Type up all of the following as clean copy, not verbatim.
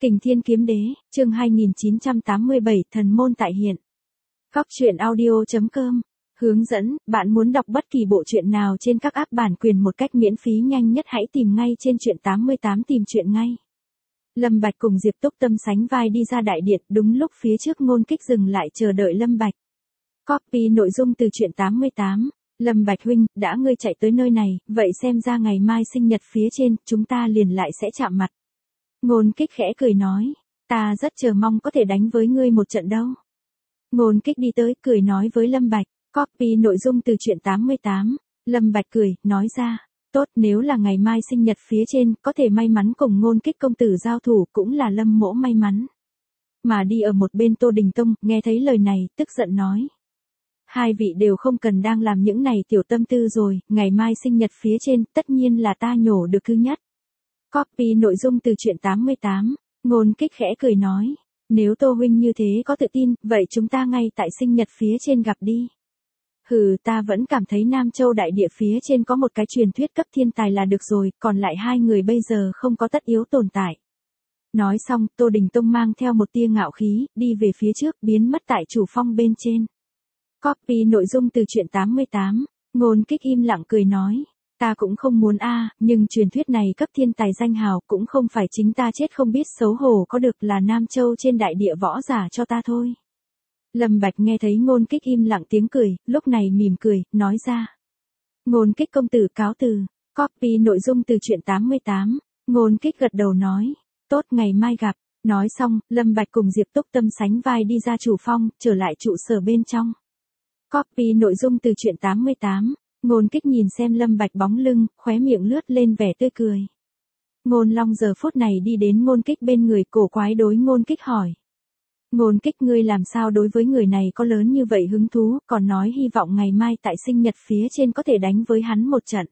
Kình Thiên Kiếm Đế, chương 2987, Thần môn tại hiện. Góc truyện audio.com. Hướng dẫn, bạn muốn đọc bất kỳ bộ truyện nào trên các app bản quyền một cách miễn phí nhanh nhất hãy tìm ngay trên truyện 88 tìm truyện ngay. Lâm Bạch cùng Diệp Túc Tâm sánh vai đi ra đại điện, đúng lúc phía trước Ngôn Kích dừng lại chờ đợi Lâm Bạch. Copy nội dung từ truyện 88. Lâm Bạch huynh, đã ngươi chạy tới nơi này, vậy xem ra ngày mai sinh nhật phía trên, chúng ta liền lại sẽ chạm mặt. Ngôn Kích khẽ cười nói, ta rất chờ mong có thể đánh với ngươi một trận đâu. Ngôn Kích đi tới, cười nói với Lâm Bạch, copy nội dung từ truyện 88. Lâm Bạch cười, nói ra, tốt, nếu là ngày mai sinh nhật phía trên, có thể may mắn cùng Ngôn Kích công tử giao thủ cũng là Lâm mỗ may mắn. Mà đi ở một bên Tô Đình Tông, nghe thấy lời này, tức giận nói. Hai vị đều không cần đang làm những này tiểu tâm tư rồi, ngày mai sinh nhật phía trên, tất nhiên là ta nhổ được thứ nhất. Copy nội dung từ truyện 88, Ngôn Kích khẽ cười nói, nếu Tô huynh như thế có tự tin, vậy chúng ta ngay tại sinh nhật phía trên gặp đi. Hừ, ta vẫn cảm thấy Nam Châu đại địa phía trên có một cái truyền thuyết cấp thiên tài là được rồi, còn lại hai người bây giờ không có tất yếu tồn tại. Nói xong, Tô Đình Tông mang theo một tia ngạo khí, đi về phía trước, biến mất tại chủ phong bên trên. Copy nội dung từ truyện 88, Ngôn Kích im lặng cười nói, ta cũng không muốn nhưng truyền thuyết này cấp thiên tài danh hào cũng không phải chính ta chết không biết xấu hổ có được là Nam Châu trên đại địa võ giả cho ta thôi. Lâm Bạch nghe thấy Ngôn Kích im lặng tiếng cười, lúc này mỉm cười, nói ra. Ngôn Kích công tử cáo từ, copy nội dung từ truyện 88, Ngôn Kích gật đầu nói, tốt ngày mai gặp. Nói xong, Lâm Bạch cùng Diệp Túc Tâm sánh vai đi ra chủ phong, trở lại trụ sở bên trong. Copy nội dung từ truyện 88, Ngôn Kích nhìn xem Lâm Bạch bóng lưng, khóe miệng lướt lên vẻ tươi cười. Ngôn Long giờ phút này đi đến Ngôn Kích bên người, cổ quái đối Ngôn Kích hỏi. Ngôn Kích, ngươi làm sao đối với người này có lớn như vậy hứng thú, còn nói hy vọng ngày mai tại sinh nhật phía trên có thể đánh với hắn một trận.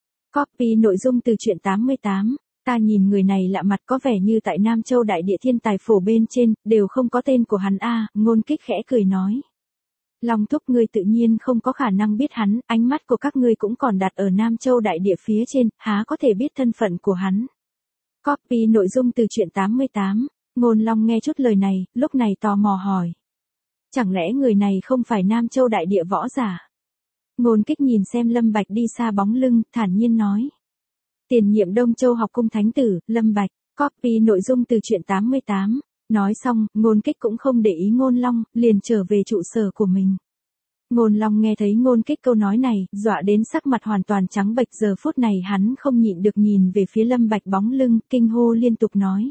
Copy nội dung từ truyện 88, ta nhìn người này lạ mặt có vẻ như tại Nam Châu đại địa thiên tài phổ bên trên, đều không có tên của hắn Ngôn Kích khẽ cười nói. Long thúc ngươi tự nhiên không có khả năng biết hắn, ánh mắt của các ngươi cũng còn đặt ở Nam Châu đại địa phía trên, há có thể biết thân phận của hắn. Copy nội dung từ truyện 88, Ngôn Long nghe chút lời này, lúc này tò mò hỏi. Chẳng lẽ người này không phải Nam Châu đại địa võ giả? Ngôn Kích nhìn xem Lâm Bạch đi xa bóng lưng, thản nhiên nói. Tiền nhiệm Đông Châu học cung thánh tử, Lâm Bạch, copy nội dung từ truyện 88. Nói xong, Ngôn Kích cũng không để ý Ngôn Long, liền trở về trụ sở của mình. Ngôn Long nghe thấy Ngôn Kích câu nói này, dọa đến sắc mặt hoàn toàn trắng bệch, giờ phút này hắn không nhịn được nhìn về phía Lâm Bạch bóng lưng, kinh hô liên tục nói.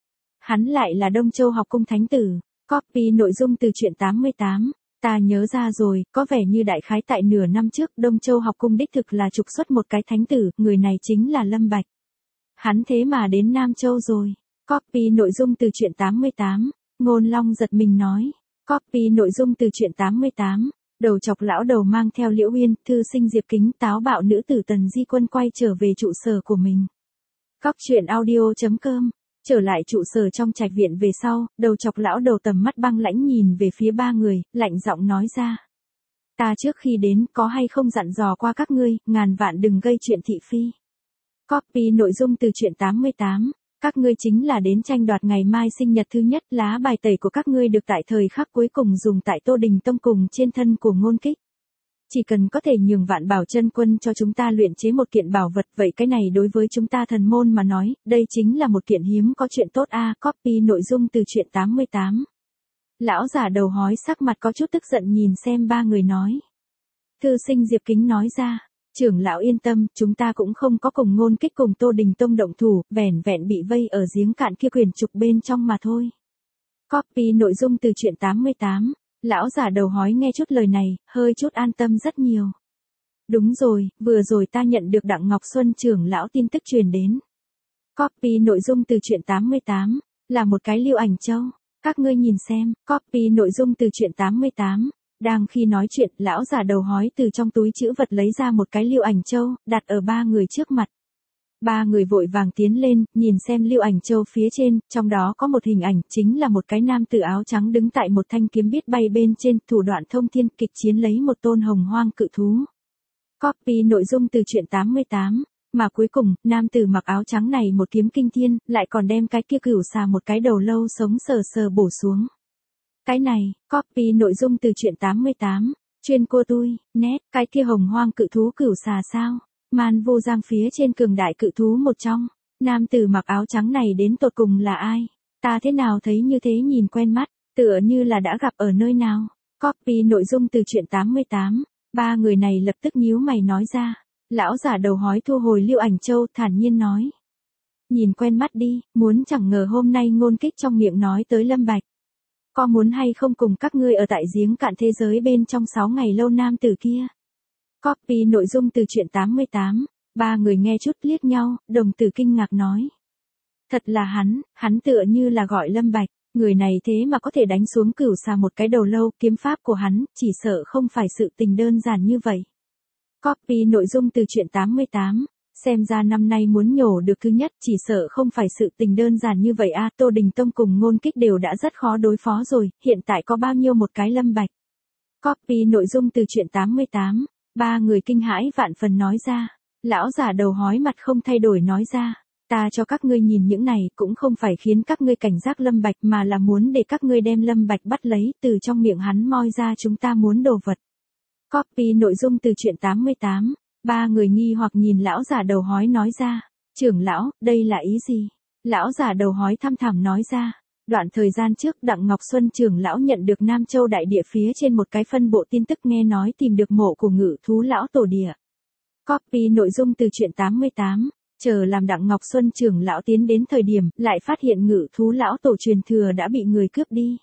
Hắn lại là Đông Châu học cung thánh tử, copy nội dung từ truyện 88, ta nhớ ra rồi, có vẻ như đại khái tại nửa năm trước Đông Châu học cung đích thực là trục xuất một cái thánh tử, người này chính là Lâm Bạch. Hắn thế mà đến Nam Châu rồi. Copy nội dung từ truyện 88, Ngôn Long giật mình nói. Copy nội dung từ truyện 88, đầu chọc lão đầu mang theo Liễu Uyên, thư sinh Diệp Kính, táo bạo nữ tử Tần Di Quân quay trở về trụ sở của mình. Góc truyện audio.com, trở lại trụ sở trong trạch viện về sau, đầu chọc lão đầu tầm mắt băng lãnh nhìn về phía ba người, lạnh giọng nói ra. Ta trước khi đến có hay không dặn dò qua các ngươi, ngàn vạn đừng gây chuyện thị phi. Copy nội dung từ truyện 88. Các ngươi chính là đến tranh đoạt ngày mai sinh nhật thứ nhất, lá bài tẩy của các ngươi được tại thời khắc cuối cùng dùng tại Tô Đình Tông cùng trên thân của Ngôn Kích. Chỉ cần có thể nhường Vạn Bảo Chân Quân cho chúng ta luyện chế một kiện bảo vật, vậy cái này đối với chúng ta thần môn mà nói, đây chính là một kiện hiếm có chuyện tốt Copy nội dung từ truyện 88. Lão giả đầu hói sắc mặt có chút tức giận nhìn xem ba người nói. Thư sinh Diệp Kính nói ra. Trưởng lão yên tâm, chúng ta cũng không có cùng Ngôn Kích cùng Tô Đình Tông động thủ, vẻn vẹn bị vây ở giếng cạn kia quyển trục bên trong mà thôi. Copy nội dung từ truyện 88, lão giả đầu hói nghe chút lời này, hơi chút an tâm rất nhiều. Đúng rồi, vừa rồi ta nhận được Đặng Ngọc Xuân trưởng lão tin tức truyền đến. Copy nội dung từ truyện 88, là một cái lưu ảnh châu, các ngươi nhìn xem, copy nội dung từ truyện 88. Đang khi nói chuyện, lão già đầu hói từ trong túi trữ vật lấy ra một cái lưu ảnh châu, đặt ở ba người trước mặt. Ba người vội vàng tiến lên, nhìn xem lưu ảnh châu phía trên, trong đó có một hình ảnh, chính là một cái nam tử áo trắng đứng tại một thanh kiếm biết bay bên trên, thủ đoạn thông thiên kịch chiến lấy một tôn hồng hoang cự thú. Copy nội dung từ truyện 88, Mà cuối cùng, nam tử mặc áo trắng này một kiếm kinh thiên, lại còn đem cái kia cửu xà một cái đầu lâu sống sờ sờ bổ xuống. Cái này, copy nội dung từ truyện 88, chuyên cô tui, nét, cái kia hồng hoang cự thú cửu xà sao? Man vô giang phía trên cường đại cự thú một trong. Nam tử mặc áo trắng này đến tột cùng là ai? Ta thế nào thấy như thế nhìn quen mắt, tựa như là đã gặp ở nơi nào? Copy nội dung từ truyện 88. Ba người này lập tức nhíu mày nói ra. Lão giả đầu hói thu hồi Lưu Ảnh Châu thản nhiên nói. Nhìn quen mắt đi, muốn chẳng ngờ hôm nay ngôn kích trong miệng nói tới Lâm Bạch. Có muốn hay không cùng các ngươi ở tại giếng cạn thế giới bên trong 6 ngày lâu nam tử kia? Copy nội dung từ truyện 88. Ba người nghe chút liếc nhau, đồng tử kinh ngạc nói. Thật là hắn tựa như là gọi Lâm Bạch, người này thế mà có thể đánh xuống cửu xà một cái đầu lâu, kiếm pháp của hắn, chỉ sợ không phải sự tình đơn giản như vậy. Copy nội dung từ truyện 88. Xem ra năm nay muốn nhổ được thứ nhất chỉ sợ không phải sự tình đơn giản như vậy a. Tô Đình Tông cùng ngôn kích đều đã rất khó đối phó rồi, hiện tại có bao nhiêu một cái Lâm Bạch. Copy nội dung từ truyện 88. Ba người kinh hãi vạn phần nói ra. Lão giả đầu hói mặt không thay đổi nói ra. Ta cho các ngươi nhìn những này cũng không phải khiến các ngươi cảnh giác Lâm Bạch mà là muốn để các ngươi đem Lâm Bạch bắt lấy từ trong miệng hắn moi ra chúng ta muốn đồ vật. Copy nội dung từ truyện 88. Ba người nghi hoặc nhìn lão giả đầu hói nói ra. Trưởng lão, đây là ý gì? Lão giả đầu hói thăm thẳm nói ra. Đoạn thời gian trước Đặng Ngọc Xuân trưởng lão nhận được Nam Châu đại địa phía trên một cái phân bộ tin tức nghe nói tìm được mộ của ngự thú lão tổ địa. Copy nội dung từ truyện 88. Chờ làm Đặng Ngọc Xuân trưởng lão tiến đến thời điểm lại phát hiện ngự thú lão tổ truyền thừa đã bị người cướp đi.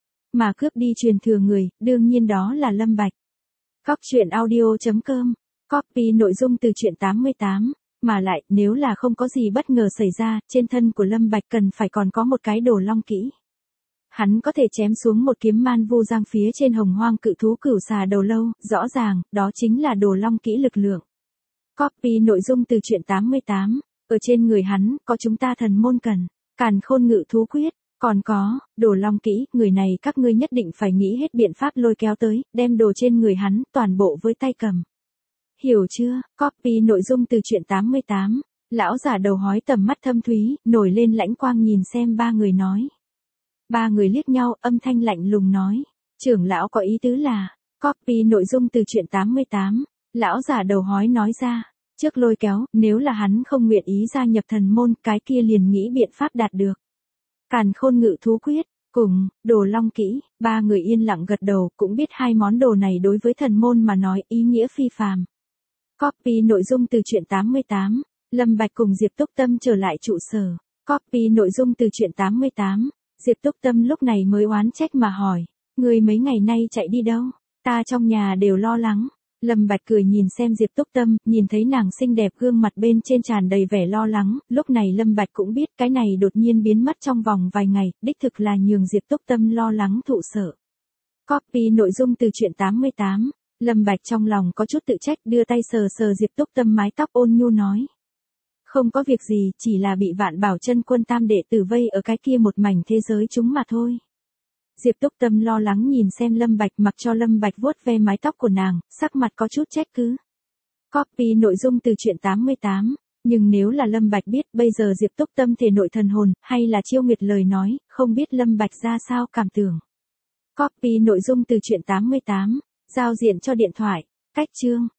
Mà cướp đi truyền thừa người, đương nhiên đó là Lâm Bạch. Truyện audio.com. Copy nội dung từ truyện 88. Mà lại, nếu là không có gì bất ngờ xảy ra, trên thân của Lâm Bạch cần phải còn có một cái đồ long kỹ. Hắn có thể chém xuống một kiếm man vu giang phía trên hồng hoang cự thú cửu xà đầu lâu, rõ ràng, đó chính là đồ long kỹ lực lượng. Copy nội dung từ truyện 88. Ở trên người hắn, có chúng ta thần môn cần, càn khôn ngự thú quyết, còn có, đồ long kỹ, người này các ngươi nhất định phải nghĩ hết biện pháp lôi kéo tới, đem đồ trên người hắn, toàn bộ với tay cầm. Hiểu chưa? Copy nội dung từ truyện 88. Lão giả đầu hói tầm mắt thâm thúy, nổi lên lãnh quang nhìn xem ba người nói. Ba người liếc nhau, âm thanh lạnh lùng nói. Trưởng lão có ý tứ là, copy nội dung từ truyện 88. Lão giả đầu hói nói ra. Trước lôi kéo, nếu là hắn không nguyện ý gia nhập thần môn, cái kia liền nghĩ biện pháp đạt được. Càn khôn ngự thú quyết, cùng, đồ long kỹ, ba người yên lặng gật đầu, cũng biết hai món đồ này đối với thần môn mà nói ý nghĩa phi phàm. Copy nội dung từ truyện 88. Lâm Bạch cùng Diệp Túc Tâm trở lại trụ sở. Copy nội dung từ truyện 88. Diệp Túc Tâm lúc này mới oán trách mà hỏi. Người mấy ngày nay chạy đi đâu? Ta trong nhà đều lo lắng. Lâm Bạch cười nhìn xem Diệp Túc Tâm, nhìn thấy nàng xinh đẹp gương mặt bên trên tràn đầy vẻ lo lắng. Lúc này Lâm Bạch cũng biết cái này đột nhiên biến mất trong vòng vài ngày, đích thực là nhường Diệp Túc Tâm lo lắng thụ sợ. Copy nội dung từ truyện 88. Lâm Bạch trong lòng có chút tự trách đưa tay sờ sờ Diệp Túc Tâm mái tóc ôn nhu nói. Không có việc gì, chỉ là bị Vạn Bảo Chân Quân tam đệ tử vây ở cái kia một mảnh thế giới chúng mà thôi. Diệp Túc Tâm lo lắng nhìn xem Lâm Bạch mặc cho Lâm Bạch vuốt ve mái tóc của nàng, sắc mặt có chút trách cứ. Copy nội dung từ truyện 88. Nhưng nếu là Lâm Bạch biết bây giờ Diệp Túc Tâm thể nội thần hồn, hay là Chiêu Nguyệt lời nói, không biết Lâm Bạch ra sao cảm tưởng. Copy nội dung từ truyện 88. Giao diện cho điện thoại. Cách chương.